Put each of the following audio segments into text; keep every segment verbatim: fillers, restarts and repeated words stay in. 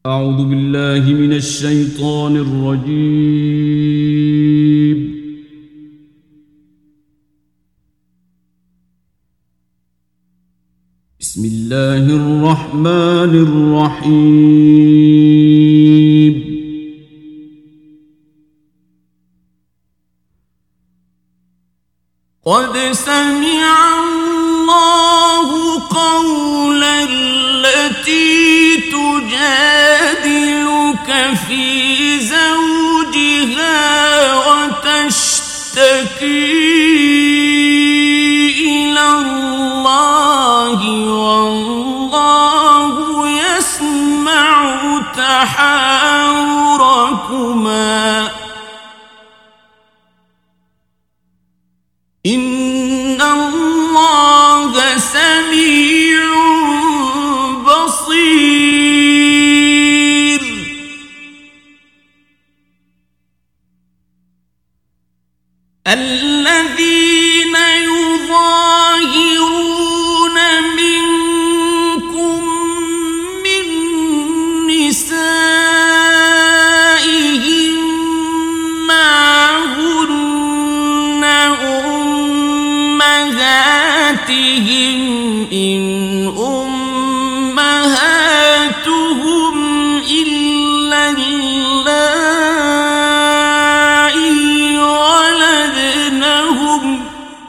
أعوذ بالله من الشيطان الرجيم. بسم الله الرحمن الرحيم. قد سمع الله قول التي تجادلك في زوجها وتشتكي إلى الله والله يسمع تحاوركما إن الله سميع بصير. الذين يظاهرون منكم من نسائهم ما هن أمهاتهم إن أمهاتهم إلا اللائي ولدنهم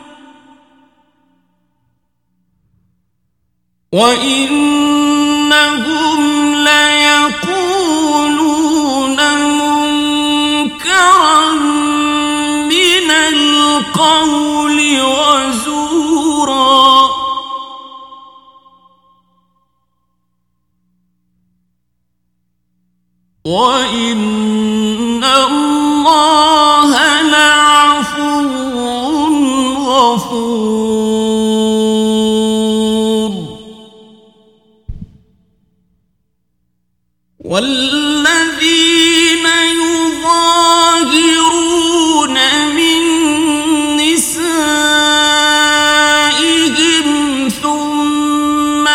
وإنهم ليقولون منكرا من القول وزورا. وإن الله لعفو غفور. والذين يظاهرون من نسائهم ثم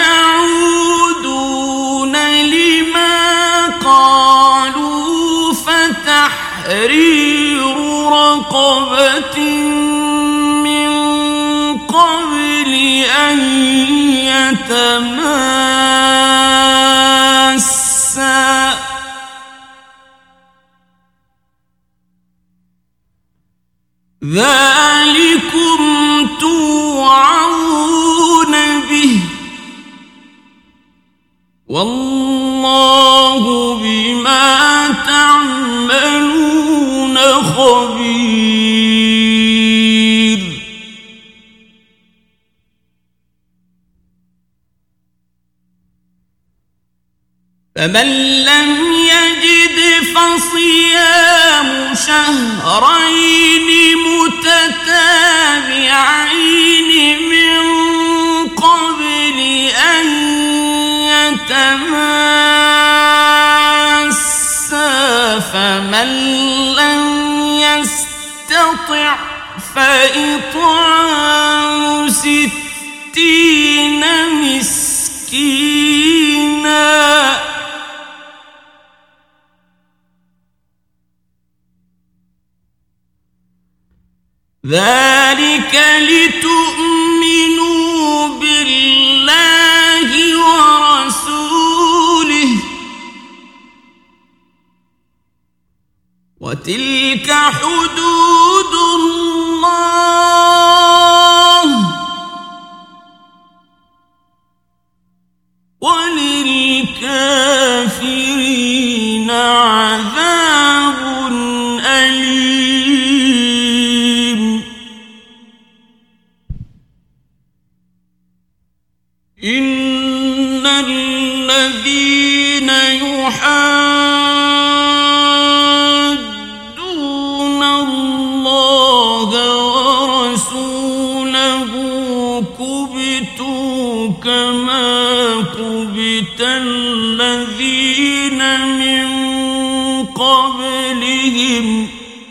يعودون لما قالوا فتحرير رقبة من قبل أن يتماسا ذلكم توعظون به والله بما تعملون خبير. فمن لم يجد فصيام شهرين متتابعين من قبل أن يتماسا فمن لم يستطع فإطعام ستين مسكينا ذلك لتؤمنوا بالله ورسوله وتلك حدود الله وللكافرين عذاب أليم. إن الذين يحادون الله ورسوله كبتوا كما كبت الذين من قبلهم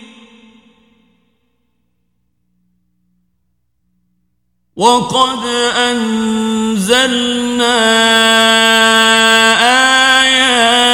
وقد أنزلنا آيات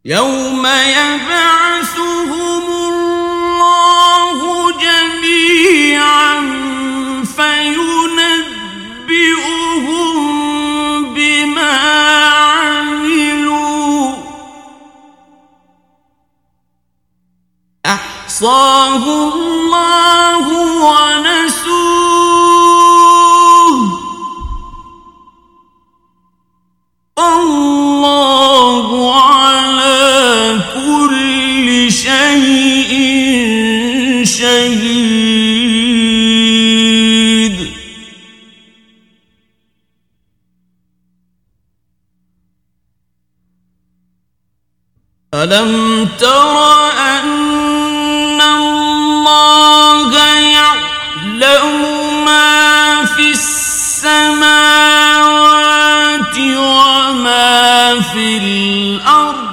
يوم يبعثهم الله جميعا فينبئهم بما عملوا أحصاه الله ونسوه الله على كل شيء شهيد. ألم تر أن الله يعلم ما في السماوات وما في الأرض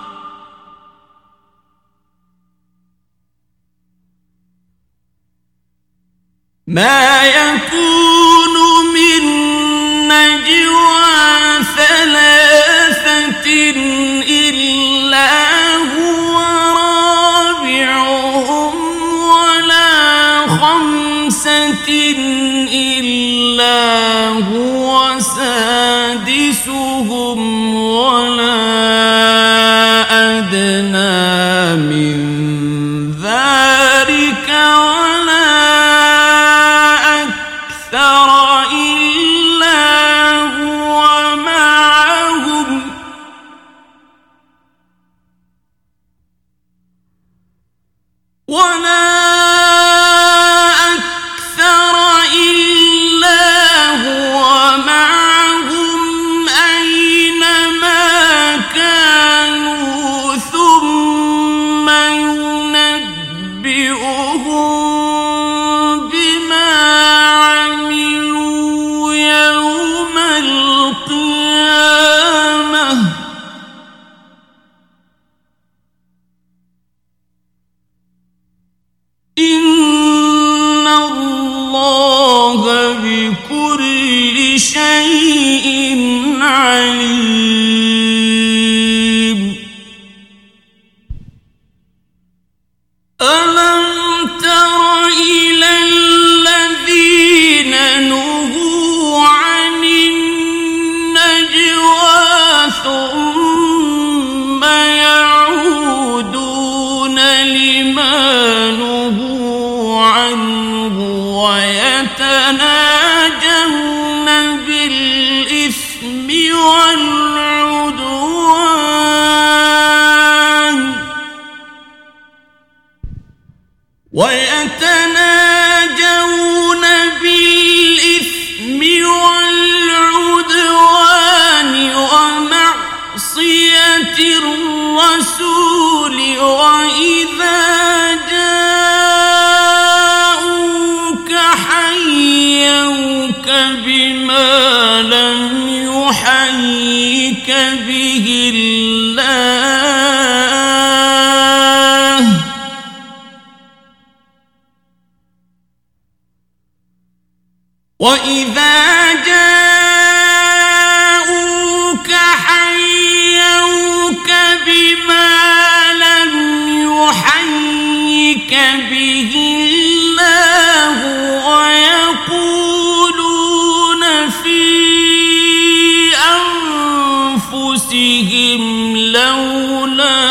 ما يكون من نجوى ثلاثة إلا هو رابعهم ولا خمسة إلا هو سادسهم ولا أدنى من ذلك ولا أكثر إلا هو معهم ولا أكثر إلا هو معهم أينما كانوا ثم ينبئهم بما عملوا يوم القيامة إن الله بكل شيء عليم. ألم تر إلى الذين نهوا عن النجوى ثم يعودون لما نهوا عنه ويتناجون بالإثم والعدوان ويتناجون بالإثم والعدوان ومعصية الرسول وإذا جاءوك حيوك بما لم يحيك به الله وإذا جاءوك حيوك بما لم يحيك به الله ويقولون في أنفسهم لولا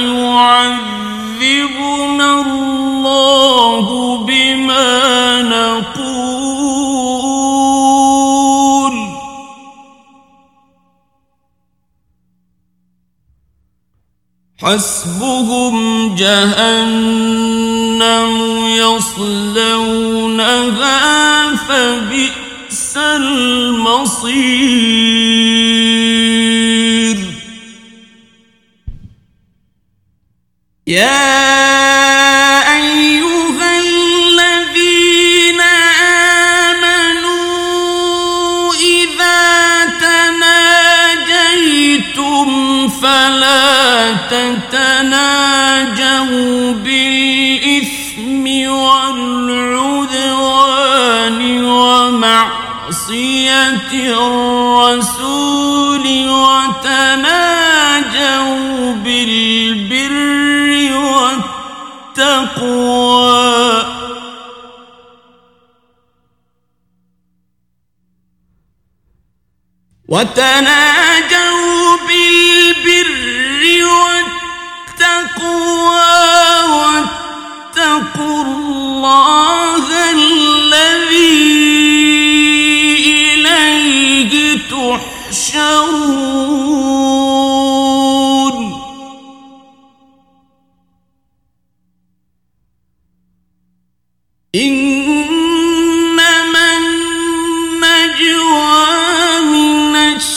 يعذبنا الله بما نقول حسبهم جهنم يصلونها فبئس المصير. يا أيها الذين آمنوا إذا تناجيتم فلا تتناجوا بالإثم والعدوان ومعصية الرسول وتناجوا بالإثم والتقوى وتناجوا بالبر والتقوى واتقوا الله الذي إليه تحشرون إنما النجوى من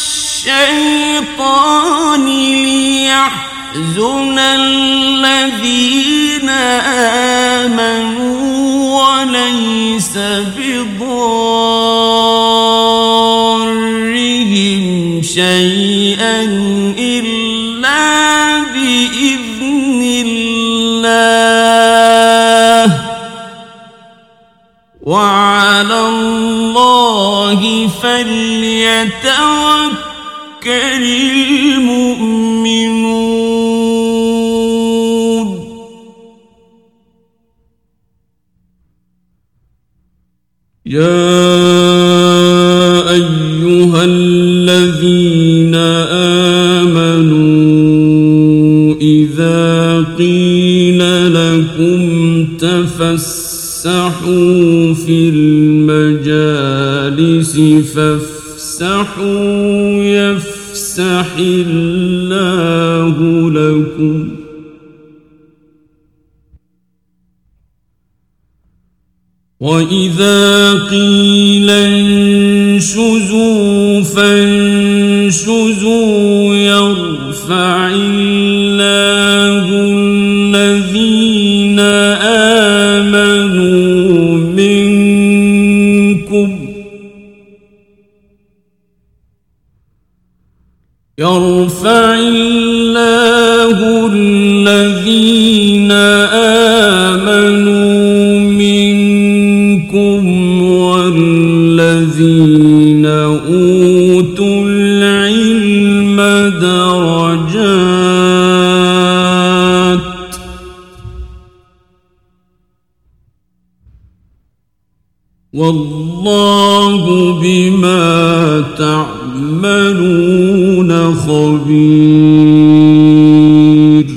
الشيطان ليحزن الذين آمنوا وليس بضارهم شيئا إلا بإذن الله وعلى الله فليتوكل المؤمنون يا أيها الذين آمنوا إذا قيل لكم تفسحوا في المجالس فافسحوا يفسح الله لكم وإذا قيل انشزوا فانشزوا يرفع الله الذين آمنوا منكم يرفع الله الذين آمنوا منكم والذين أوتوا العلم درجات والله بما تعملون خبير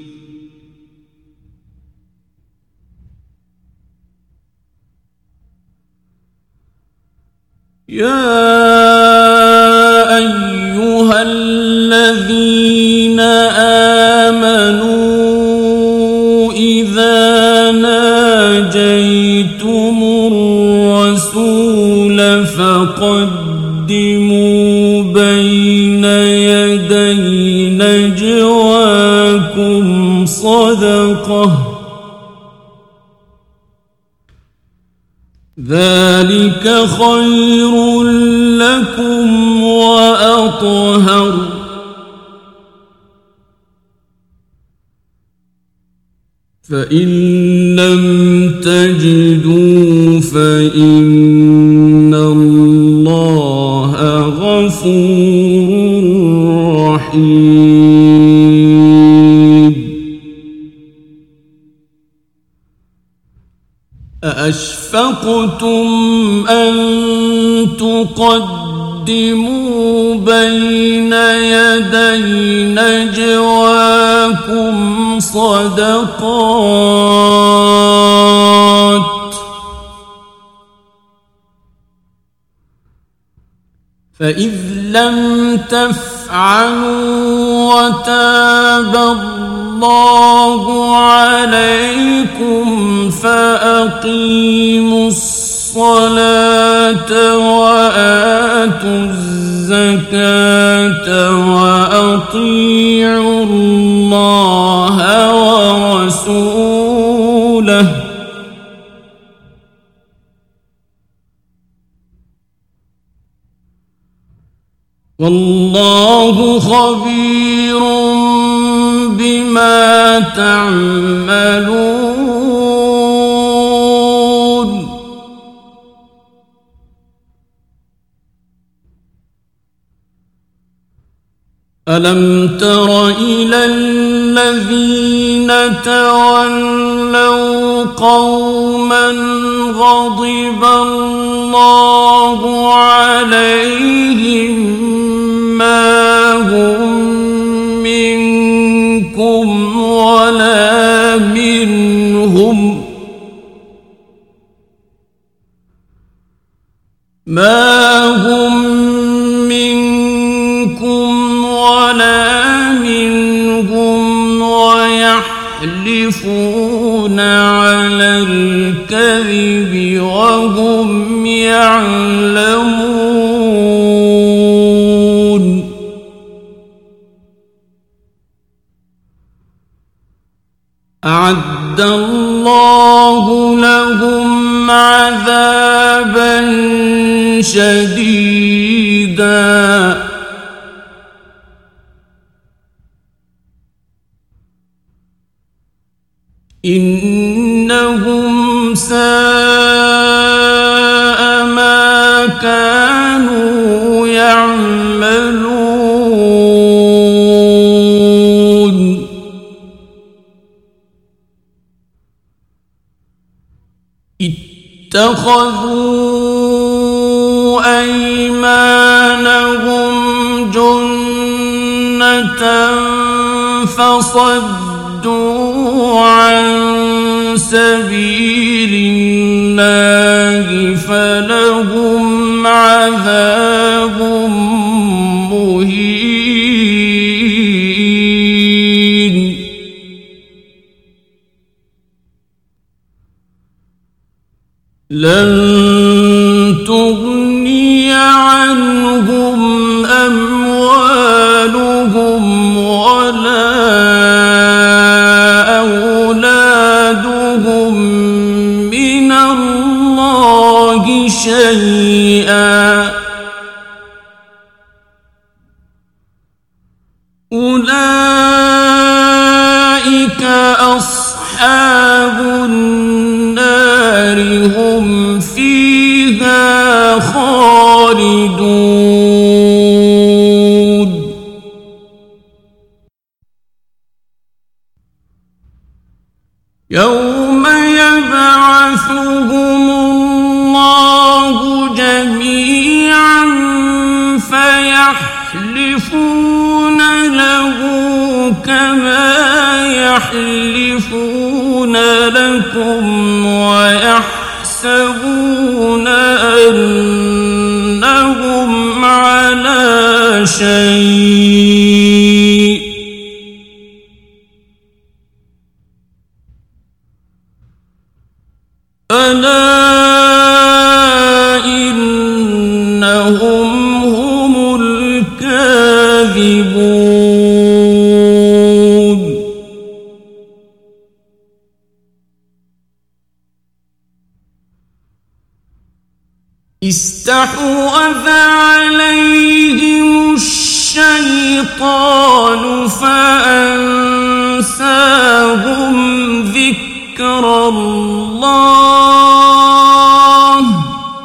يا أيها الذين آمنوا إذا ناجيتم الرسول فقدموا بين يدي نجواكم صدقة ذلك خير لكم وأطهر فإن لم تجدوا فإن الله غفور رحيم أأشفقتم أن تقدموا بين يدي نجواكم صدقات فإذ لم تفعلوا وتاب الله عليكم فأقيموا الصلاة وآتوا الزكاة وأطيعوا الله ورسوله والله خبير بما تعملون ألم تر إلى الذين تولوا تولوا قوما غضب الله عليهم ما هم منكم ولا منهم ما هم منكم ولا منهم ويحلفون على الكذب وهم يعلمون أعد الله لهم عذابا شديدا إنهم ساء ما كانوا يعملون اتخذوا أيمانهم جنة فصدوا عن سبيل الله فلهم عذاب مهين لن تغني عنهم أموالهم ولا أولادهم من الله شيئا أولئك أصحاب النار هم فيها خالدون يوم يبعثهم الله جميعا فيحلفون له كما يحلفون لكم ويحسبون أنهم على شيء ألا إنهم هم الكاذبون استحوذ عليهم الشيطان فأنساهم ذكر الله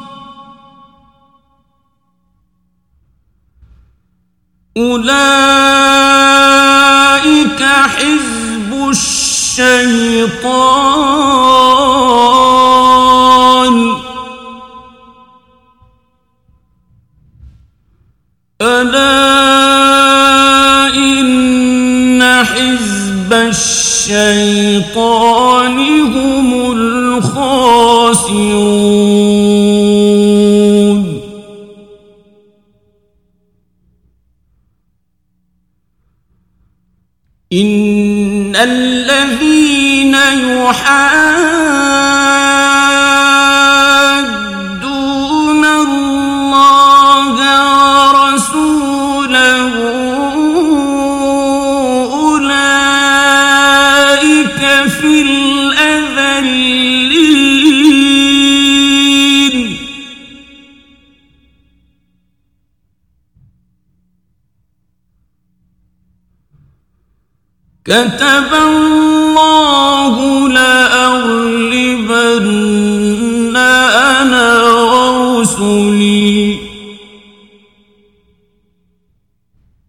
أولئك حزب الشيطان ألا إن حزب الشيطان هم الخاسرون إن الذين يحادون الله ورسوله أولئك في الأذلين كتب الله لأغلبن أنا ورسلي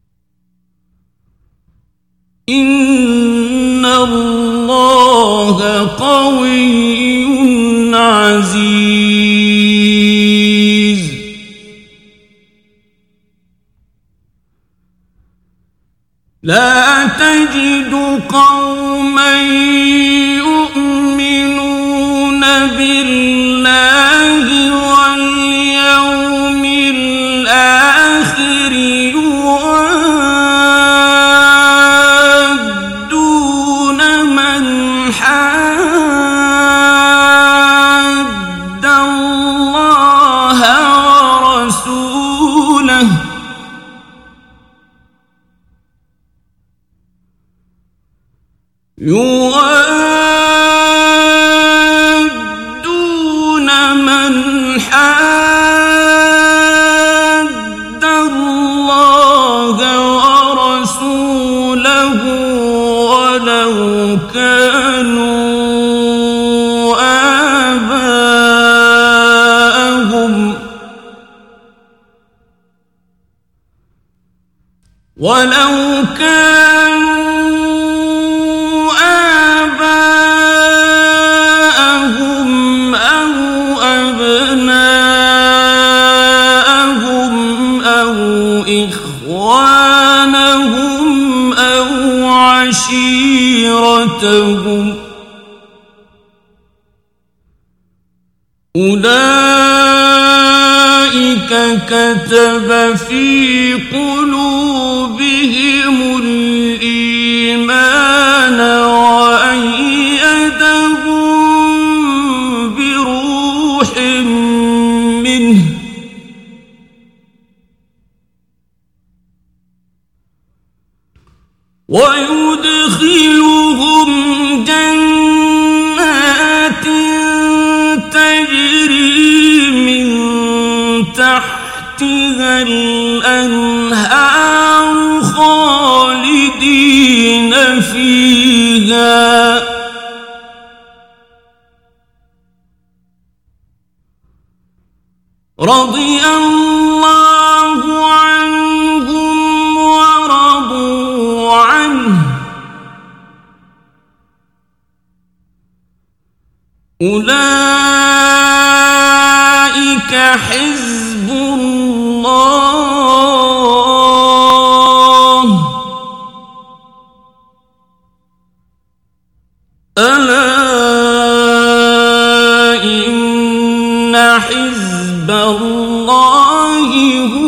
إن الله لقوي عزيز. لا تجد قوما يؤمنون بالله واليوم الآخر يوادون من حاد الله ورسوله يوادون من حاد الله ورسوله ولو كانوا آباءهم ولو كانوا إخوانهم أو عشيرتهم أولئك كتب في قلوبهم الإيمان وأيدهم بروح منه ويدخلهم جنات تجري من تحتها الأنهار خالدين فيها رضي الله عنهم ورضوا عنه أولئك حزب الله ألا إن حزب الله